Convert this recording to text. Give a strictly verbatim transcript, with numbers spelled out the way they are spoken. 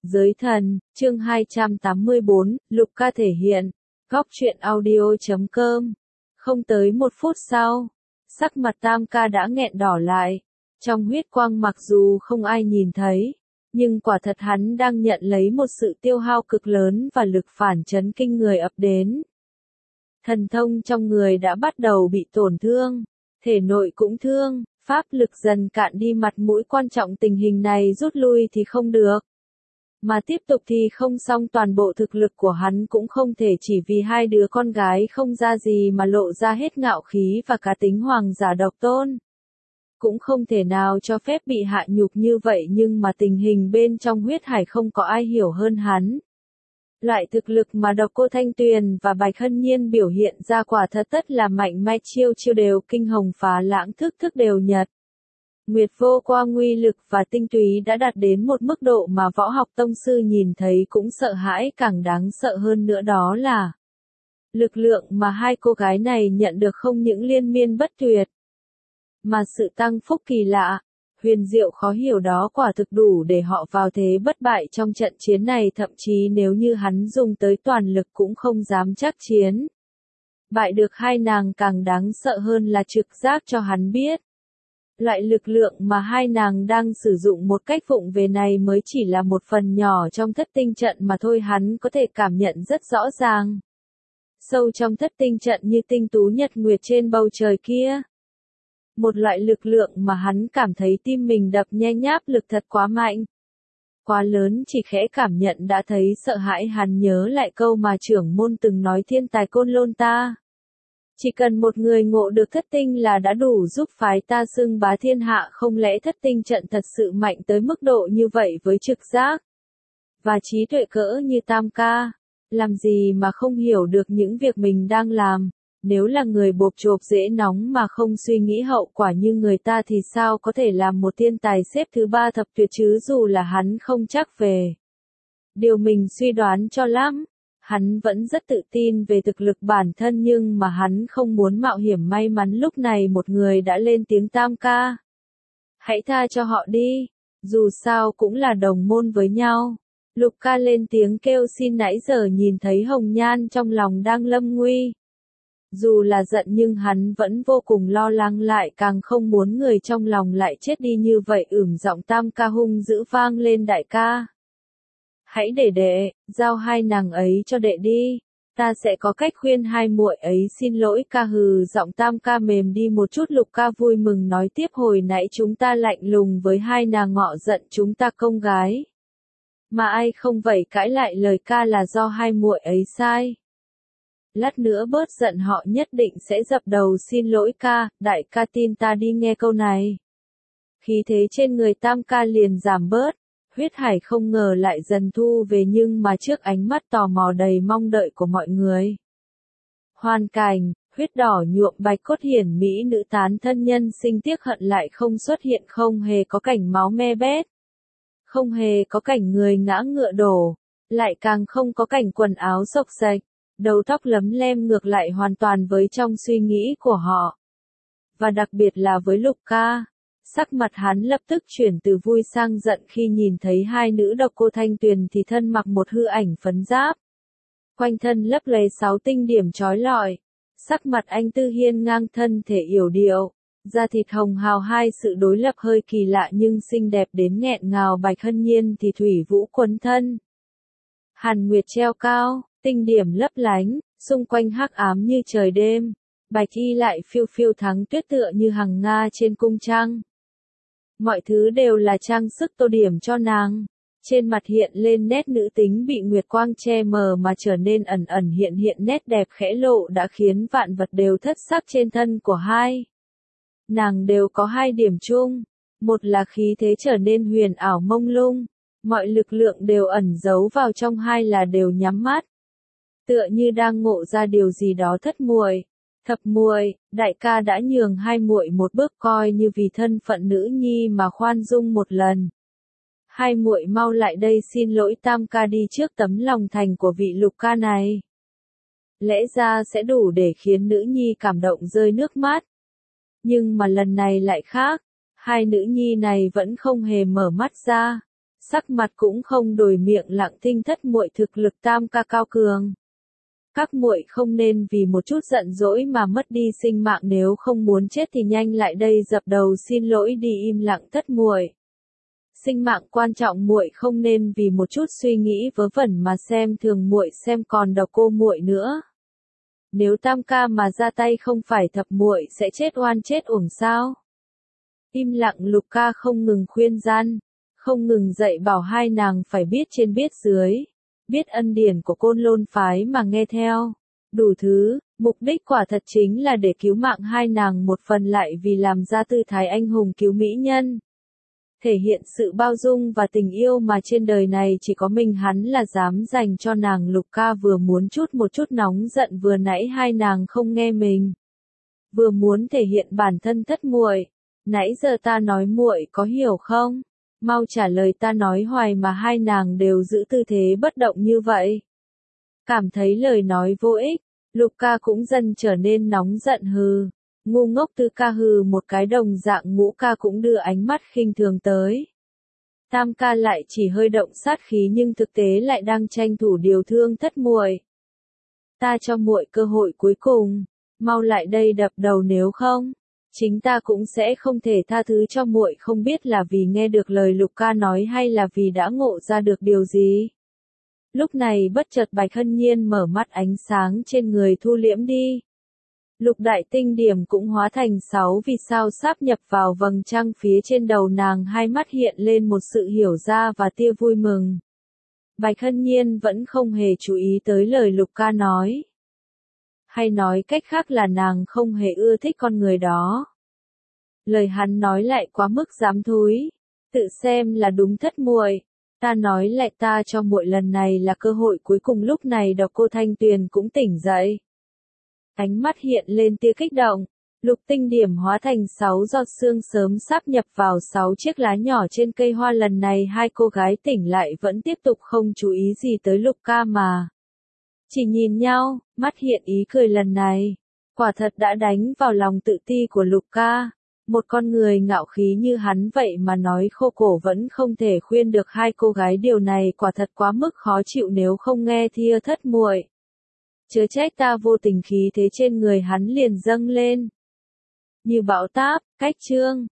Giới thần, chương hai trăm tám mươi bốn, Lục Ca thể hiện. Góc truyện audio chấm com. Không tới một phút sau, sắc mặt Tam Ca đã nghẹn đỏ lại. Trong huyết quang mặc dù không ai nhìn thấy, nhưng quả thật hắn đang nhận lấy một sự tiêu hao cực lớn và lực phản chấn kinh người ập đến. Thần thông trong người đã bắt đầu bị tổn thương, thể nội cũng thương, pháp lực dần cạn đi, mặt mũi quan trọng tình hình này rút lui thì không được. Mà tiếp tục thì không xong, toàn bộ thực lực của hắn cũng không thể chỉ vì hai đứa con gái không ra gì mà lộ ra hết ngạo khí và cá tính hoàng giả độc tôn. Cũng không thể nào cho phép bị hạ nhục như vậy, nhưng mà tình hình bên trong huyết hải không có ai hiểu hơn hắn. Loại thực lực mà Độc Cô Thanh Tuyền và Bạch Hân Nhiên biểu hiện ra quả thật tất là mạnh mẽ, chiêu chiêu đều kinh hồng phá lãng, thức thức đều nhật. Nguyệt vô quang nguy lực và tinh túy đã đạt đến một mức độ mà võ học tông sư nhìn thấy cũng sợ hãi, càng đáng sợ hơn nữa đó là lực lượng mà hai cô gái này nhận được không những liên miên bất tuyệt, mà sự tăng phúc kỳ lạ, huyền diệu khó hiểu đó quả thực đủ để họ vào thế bất bại trong trận chiến này, thậm chí nếu như hắn dùng tới toàn lực cũng không dám chắc chiến. Bại được hai nàng càng đáng sợ hơn là trực giác cho hắn biết. Loại lực lượng mà hai nàng đang sử dụng một cách vụng về này mới chỉ là một phần nhỏ trong thất tinh trận mà thôi, hắn có thể cảm nhận rất rõ ràng. Sâu trong thất tinh trận như tinh tú nhật nguyệt trên bầu trời kia. Một loại lực lượng mà hắn cảm thấy tim mình đập nhanh, áp lực thật quá mạnh. Quá lớn, chỉ khẽ cảm nhận đã thấy sợ hãi. Hắn nhớ lại câu mà trưởng môn từng nói, thiên tài côn lôn ta. Chỉ cần một người ngộ được thất tinh là đã đủ giúp phái ta xưng bá thiên hạ, không lẽ thất tinh trận thật sự mạnh tới mức độ như vậy với trực giác và trí tuệ cỡ như Tam Ca, làm gì mà không hiểu được những việc mình đang làm. Nếu là người bộp chộp dễ nóng mà không suy nghĩ hậu quả như người ta thì sao có thể làm một thiên tài xếp thứ ba thập tuyệt chứ, dù là hắn không chắc về điều mình suy đoán cho lắm. Hắn vẫn rất tự tin về thực lực bản thân, nhưng mà hắn không muốn mạo hiểm. May mắn lúc này một người đã lên tiếng, Tam Ca, hãy tha cho họ đi, dù sao cũng là đồng môn với nhau. Lục Ca lên tiếng kêu xin, nãy giờ nhìn thấy Hồng Nhan trong lòng đang lâm nguy. Dù là giận nhưng hắn vẫn vô cùng lo lắng, lại càng không muốn người trong lòng lại chết đi như vậy. Ửng giọng Tam Ca hung dữ vang lên, đại ca, hãy để đệ giao hai nàng ấy cho đệ đi, ta sẽ có cách khuyên hai muội ấy. Xin lỗi ca. Hừ, giọng Tam Ca mềm đi một chút. Lục Ca vui mừng nói tiếp, hồi nãy chúng ta lạnh lùng với hai nàng, ngọ giận chúng ta công gái mà ai không vậy cãi lại lời ca là do hai muội ấy sai. Lát nữa bớt giận họ nhất định sẽ dập đầu xin lỗi ca, đại ca tin ta đi. Nghe câu này, khí thế trên người Tam Ca liền giảm bớt. Huyết hải không ngờ lại dần thu về, nhưng mà trước ánh mắt tò mò đầy mong đợi của mọi người. Hoàn cảnh, huyết đỏ nhuộm bạch cốt hiển mỹ nữ tán thân nhân sinh tiếc hận lại không xuất hiện, không hề có cảnh máu me bét, không hề có cảnh người ngã ngựa đổ, lại càng không có cảnh quần áo xộc xệch, đầu tóc lấm lem, ngược lại hoàn toàn với trong suy nghĩ của họ. Và đặc biệt là với Lục Ca. Sắc mặt hắn lập tức chuyển từ vui sang giận khi nhìn thấy hai nữ Độc Cô Thanh Tuyền thì thân mặc một hư ảnh phấn giáp. Quanh thân lấp lóe sáu tinh điểm chói lọi. Sắc mặt anh tư hiên ngang, thân thể yểu điệu, da thịt hồng hào, hai sự đối lập hơi kỳ lạ nhưng xinh đẹp đến nghẹn ngào. Bạch Hân Nhiên thì thủy vũ quấn thân, hàn nguyệt treo cao, tinh điểm lấp lánh, xung quanh hắc ám như trời đêm. Bạch y lại phiêu phiêu thắng tuyết tựa như hằng nga trên cung trăng. Mọi thứ đều là trang sức tô điểm cho nàng. Trên mặt hiện lên nét nữ tính bị nguyệt quang che mờ mà trở nên ẩn ẩn hiện hiện, nét đẹp khẽ lộ đã khiến vạn vật đều thất sắc. Trên thân của hai nàng đều có hai điểm chung. Một là khí thế trở nên huyền ảo mông lung, mọi lực lượng đều ẩn giấu vào trong. Hai là đều nhắm mắt, tựa như đang ngộ ra điều gì đó. Thất muội, thập muội, đại ca đã nhường hai muội một bước, coi như vì thân phận nữ nhi mà khoan dung một lần. Hai muội mau lại đây, xin lỗi Tam Ca đi trước. Tấm lòng thành của vị Lục Ca này lẽ ra sẽ đủ để khiến nữ nhi cảm động rơi nước mắt. Nhưng mà lần này lại khác, hai nữ nhi này vẫn không hề mở mắt ra. Sắc mặt cũng không đổi, miệng lặng thinh thất muội thực lực tam ca cao cường. Các muội không nên vì một chút giận dỗi mà mất đi sinh mạng, nếu không muốn chết thì nhanh lại đây dập đầu xin lỗi đi. Im lặng thất muội. Sinh mạng quan trọng, muội không nên vì một chút suy nghĩ vớ vẩn mà xem thường muội, xem còn độc cô muội nữa. Nếu tam ca mà ra tay không phải thập muội sẽ chết oan chết uổng sao? Im lặng. Lục ca không ngừng khuyên gian, không ngừng dạy bảo hai nàng phải biết trên biết dưới, biết ân điển của Côn Lôn phái mà nghe theo. Đủ thứ, mục đích quả thật chính là để cứu mạng hai nàng, một phần lại vì làm ra tư thái anh hùng cứu mỹ nhân. Thể hiện sự bao dung và tình yêu mà trên đời này chỉ có mình hắn là dám dành cho nàng. Lục ca vừa muốn chút một chút nóng giận vừa nãy hai nàng không nghe mình, vừa muốn thể hiện bản thân thất muội. Nãy giờ ta nói muội có hiểu không? Mau trả lời, ta nói hoài mà hai nàng đều giữ tư thế bất động như vậy. Cảm thấy lời nói vô ích, Lục ca cũng dần trở nên nóng giận. Hừ, ngu ngốc. Tư ca hừ một cái, đồng dạng Ngũ ca cũng đưa ánh mắt khinh thường tới. Tam ca lại chỉ hơi động sát khí nhưng thực tế lại đang tranh thủ điều thương thất muội. Ta cho muội cơ hội cuối cùng, mau lại đây đập đầu, nếu không chính ta cũng sẽ không thể tha thứ cho muội. Không biết là vì nghe được lời Lục ca nói hay là vì đã ngộ ra được điều gì. Lúc này bất chợt Bạch Hân Nhiên mở mắt, ánh sáng trên người thu liễm đi. Lục đại tinh điểm cũng hóa thành sáu vì sao sáp nhập vào vầng trăng phía trên đầu nàng, hai mắt hiện lên một sự hiểu ra và tia vui mừng. Bạch Hân Nhiên vẫn không hề chú ý tới lời Lục ca nói. Hay nói cách khác là nàng không hề ưa thích con người đó. Lời hắn nói lại quá mức dám thúi. Tự xem là đúng thất muội. Ta nói lại, ta cho muội lần này là cơ hội cuối cùng. Lúc này Độc Cô Thanh Tuyền cũng tỉnh dậy. Ánh mắt hiện lên tia kích động. Lục tinh điểm hóa thành sáu giọt sương sớm sáp nhập vào sáu chiếc lá nhỏ trên cây hoa. Lần này hai cô gái tỉnh lại vẫn tiếp tục không chú ý gì tới Lục ca mà chỉ nhìn nhau, mắt hiện ý cười. Lần này quả thật đã đánh vào lòng tự ti của Lục ca. Một con người ngạo khí như hắn vậy mà nói khô cổ vẫn không thể khuyên được hai cô gái, điều này quả thật quá mức khó chịu. Nếu không nghe thia thất muội, chớ trách ta vô tình. Khí thế trên người hắn liền dâng lên như bão táp. Cách chương